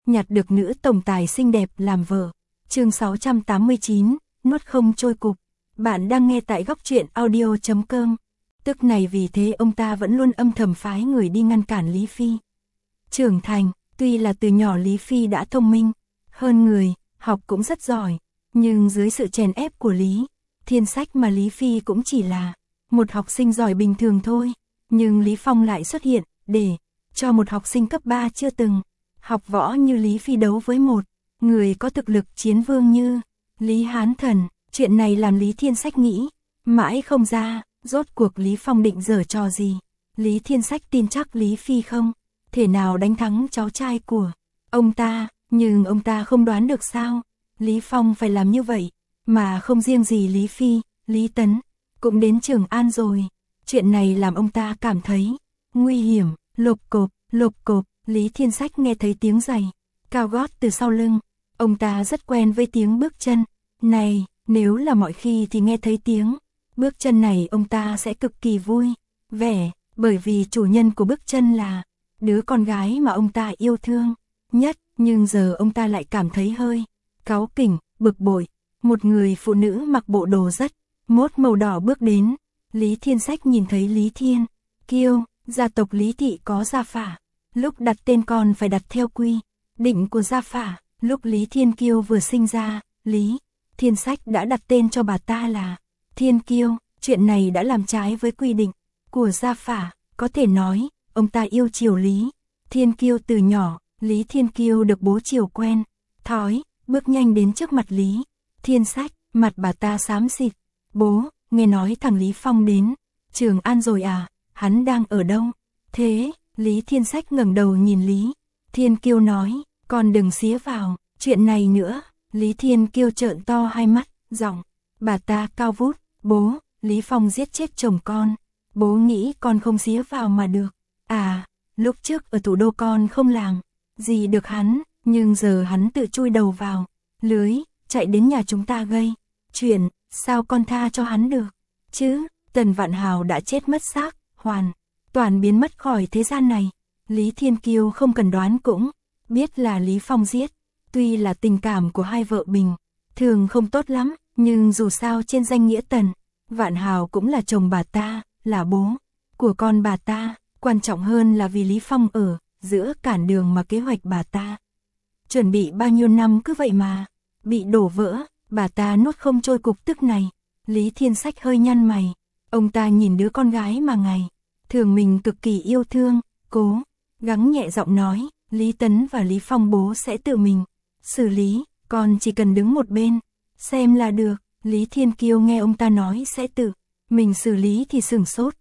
nhặt được nữ tổng tài xinh đẹp làm vợ. Chương 689, nuốt không trôi cục. Bạn đang nghe tại góc truyện audio.com. Tức này vì thế ông ta vẫn luôn âm thầm phái người đi ngăn cản Lý Phi. Trưởng thành, tuy là từ nhỏ Lý Phi đã thông minh, hơn người, học cũng rất giỏi, nhưng dưới sự chèn ép của Lý Thiên Sách mà Lý Phi cũng chỉ là một học sinh giỏi bình thường thôi. Nhưng Lý Phong lại xuất hiện để cho một học sinh cấp 3 chưa từng học võ như Lý Phi đấu với một người có thực lực chiến vương như Lý Hán Thần. Chuyện này làm Lý Thiên Sách nghĩ mãi không ra, rốt cuộc Lý Phong định giở trò gì. Lý Thiên Sách tin chắc Lý Phi không thể nào đánh thắng cháu trai của ông ta, nhưng ông ta không đoán được sao Lý Phong phải làm như vậy, mà không riêng gì Lý Phi, Lý Tấn cũng đến Trường An rồi. Chuyện này làm ông ta cảm thấy nguy hiểm. Lộp cộp, Lý Thiên Sách nghe thấy tiếng giày cao gót từ sau lưng. Ông ta rất quen với tiếng bước chân này, nếu là mọi khi thì nghe thấy tiếng bước chân này ông ta sẽ cực kỳ vui vẻ, bởi vì chủ nhân của bước chân là đứa con gái mà ông ta yêu thương nhất. Nhưng giờ ông ta lại cảm thấy hơi cáu kỉnh, bực bội. Một người phụ nữ mặc bộ đồ rất mốt màu đỏ bước đến. Lý Thiên Sách nhìn thấy Lý Thiên Kiêu, gia tộc Lý Thị có gia phả, lúc đặt tên con phải đặt theo quy định của gia phả. Lúc Lý Thiên Kiêu vừa sinh ra, Lý Thiên Sách đã đặt tên cho bà ta là Thiên Kiêu. Chuyện này đã làm trái với quy định của gia phả. Có thể nói, ông ta yêu chiều Lý Thiên Kiêu từ nhỏ. Lý Thiên Kiêu được bố chiều quen thói, bước nhanh đến trước mặt Lý Thiên Sách, mặt bà ta xám xịt. Bố, nghe nói thằng Lý Phong đến Trường An rồi à, hắn đang ở đâu? Thế, Lý Thiên Sách ngẩng đầu nhìn Lý Thiên Kiêu nói, con đừng xía vào chuyện này nữa. Lý Thiên Kiêu trợn to hai mắt, giọng bà ta cao vút, bố, Lý Phong giết chết chồng con, bố nghĩ con không xía vào mà được à? Lúc trước ở thủ đô con không làm gì được hắn, nhưng giờ hắn tự chui đầu vào lưới, chạy đến nhà chúng ta gây chuyện, sao con tha cho hắn được chứ? Tần Vạn Hào đã chết mất xác, hoàn toàn biến mất khỏi thế gian này. Lý Thiên Kiêu không cần đoán cũng biết là Lý Phong giết. Tuy là tình cảm của hai vợ bình thường không tốt lắm, nhưng dù sao trên danh nghĩa Tần Vạn Hào cũng là chồng bà ta, là bố của con bà ta. Quan trọng hơn là vì Lý Phong ở giữa cản đường mà kế hoạch bà ta chuẩn bị bao nhiêu năm cứ vậy mà bị đổ vỡ. Bà ta nuốt không trôi cục tức này. Lý Thiên Sách hơi nhăn mày. Ông ta nhìn đứa con gái mà ngày thường mình cực kỳ yêu thương, cố gắng nhẹ giọng nói, Lý Tấn và Lý Phong bố sẽ tự mình xử lý, con chỉ cần đứng một bên xem là được. Lý Thiên Kiêu nghe ông ta nói sẽ tự mình xử lý thì sửng sốt.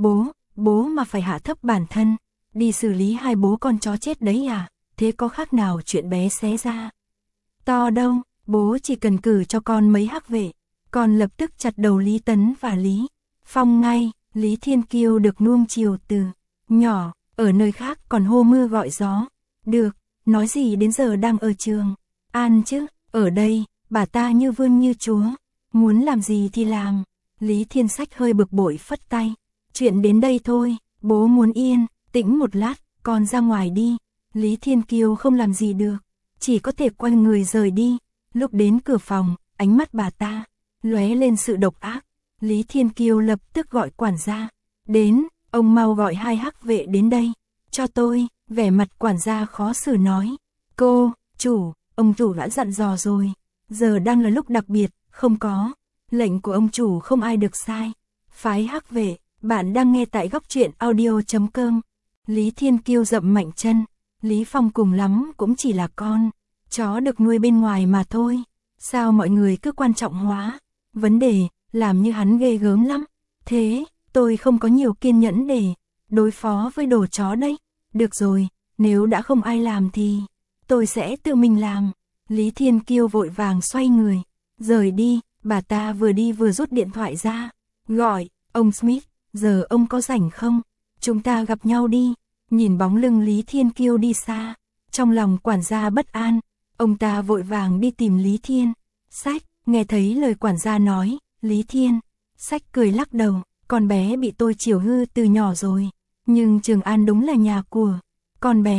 Bố mà phải hạ thấp bản thân đi xử lý hai bố con chó chết đấy à? Thế có khác nào chuyện bé xé ra to đâu. Bố chỉ cần cử cho con mấy hắc vệ, con lập tức chặt đầu Lý Tấn và Lý Phong ngay. Lý Thiên Kiêu được nuông chiều từ nhỏ, ở nơi khác còn hô mưa gọi gió. Được, nói gì đến giờ đang ở Trường An chứ, ở đây, bà ta như vương như chúa, muốn làm gì thì làm. Lý Thiên Sách hơi bực bội phất tay, chuyện đến đây thôi, bố muốn yên tĩnh một lát, con ra ngoài đi. Lý Thiên Kiêu không làm gì được, chỉ có thể quay người rời đi. Lúc đến cửa phòng, ánh mắt bà ta lóe lên sự độc ác. Lý Thiên Kiêu lập tức gọi quản gia đến, ông mau gọi hai hắc vệ đến đây cho tôi. Vẻ mặt quản gia khó xử nói, cô chủ, ông chủ đã dặn dò rồi, giờ đang là lúc đặc biệt, không có lệnh của ông chủ không ai được sai phái hắc vệ. Bạn đang nghe tại góc truyện audio.com. Lý Thiên Kiêu dậm mạnh chân. Lý Phong cùng lắm cũng chỉ là con chó được nuôi bên ngoài mà thôi. Sao mọi người cứ quan trọng hóa vấn đề, làm như hắn ghê gớm lắm. Thế, tôi không có nhiều kiên nhẫn để đối phó với đồ chó đấy. Được rồi, nếu đã không ai làm thì tôi sẽ tự mình làm. Lý Thiên Kiêu vội vàng xoay người rời đi. Bà ta vừa đi vừa rút điện thoại ra, gọi, ông Smith, giờ ông có rảnh không? Chúng ta gặp nhau đi. Nhìn bóng lưng Lý Thiên Kiêu đi xa, trong lòng quản gia bất an. Ông ta vội vàng đi tìm Lý Thiên Sách. Nghe thấy lời quản gia nói, Lý Thiên Sách cười lắc đầu, con bé bị tôi chiều hư từ nhỏ rồi, nhưng Trường An đúng là nhà của con bé,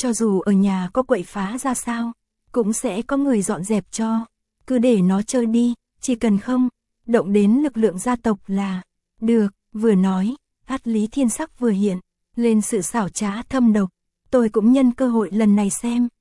cho dù ở nhà có quậy phá ra sao, cũng sẽ có người dọn dẹp cho. Cứ để nó chơi đi, chỉ cần không động đến lực lượng gia tộc là được. Vừa nói, mắt Lý Thiên sắc vừa hiện lên sự xảo trá thâm độc. Tôi cũng nhân cơ hội lần này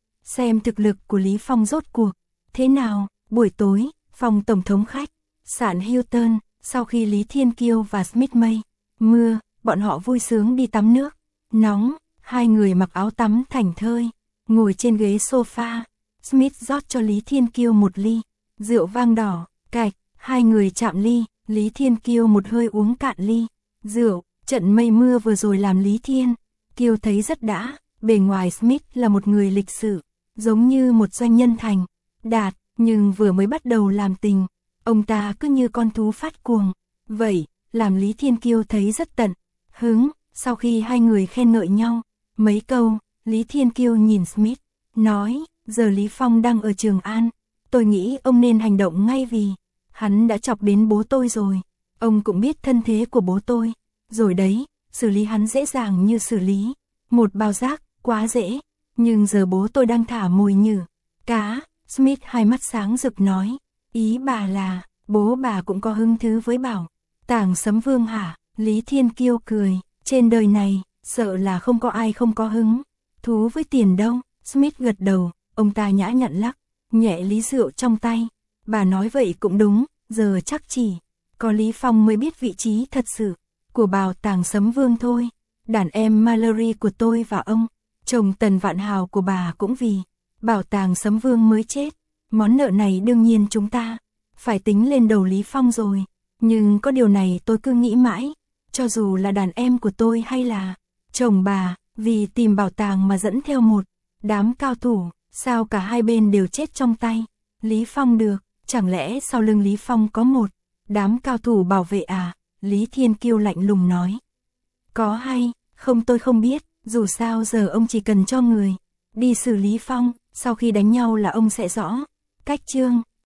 xem thực lực của Lý Phong rốt cuộc thế nào. Buổi tối, phòng tổng thống khách sạn Hilton, sau khi Lý Thiên Kiêu và Smith mây mưa, bọn họ vui sướng đi tắm nước nóng. Hai người mặc áo tắm thảnh thơi, ngồi trên ghế sofa. Smith rót cho Lý Thiên Kiêu một ly rượu vang đỏ, cạch, hai người chạm ly. Lý Thiên Kiêu một hơi uống cạn ly rượu. Trận mây mưa vừa rồi làm Lý Thiên Kiêu thấy rất đã. Bề ngoài Smith là một người lịch sự, giống như một doanh nhân thành đạt, nhưng vừa mới bắt đầu làm tình, ông ta cứ như con thú phát cuồng. Vậy, làm Lý Thiên Kiêu thấy rất tận hứng. Sau khi hai người khen ngợi nhau mấy câu, Lý Thiên Kiêu nhìn Smith, nói, giờ Lý Phong đang ở Trường An, tôi nghĩ ông nên hành động ngay vì hắn đã chọc đến bố tôi rồi. Ông cũng biết thân thế của bố tôi rồi đấy, xử lý hắn dễ dàng như xử lý một bao rác, quá dễ. Nhưng giờ bố tôi đang thả mồi nhử cá. Smith hai mắt sáng rực nói, ý bà là bố bà cũng có hứng thú với Bảo Tàng Sấm Vương hả? Lý Thiên Kiêu cười, trên đời này sợ là không có ai không có hứng thú với tiền đâu. Smith gật đầu, ông ta nhã nhặn lắc nhẹ ly rượu trong tay. Bà nói vậy cũng đúng, giờ chắc chỉ có Lý Phong mới biết vị trí thật sự của Bảo Tàng Sấm Vương thôi. Đàn em Mallory của tôi và ông chồng Tần Vạn Hào của bà cũng vì Bảo Tàng Sấm Vương mới chết. Món nợ này đương nhiên chúng ta phải tính lên đầu Lý Phong rồi. Nhưng có điều này tôi cứ nghĩ mãi, cho dù là đàn em của tôi hay là chồng bà, vì tìm bảo tàng mà dẫn theo một đám cao thủ, sao cả hai bên đều chết trong tay Lý Phong được? Chẳng lẽ sau lưng Lý Phong có một đám cao thủ bảo vệ à? Lý Thiên Kiêu lạnh lùng nói. Có hay không tôi không biết, dù sao giờ ông chỉ cần cho người đi xử Lý Phong, sau khi đánh nhau là ông sẽ rõ cách chương.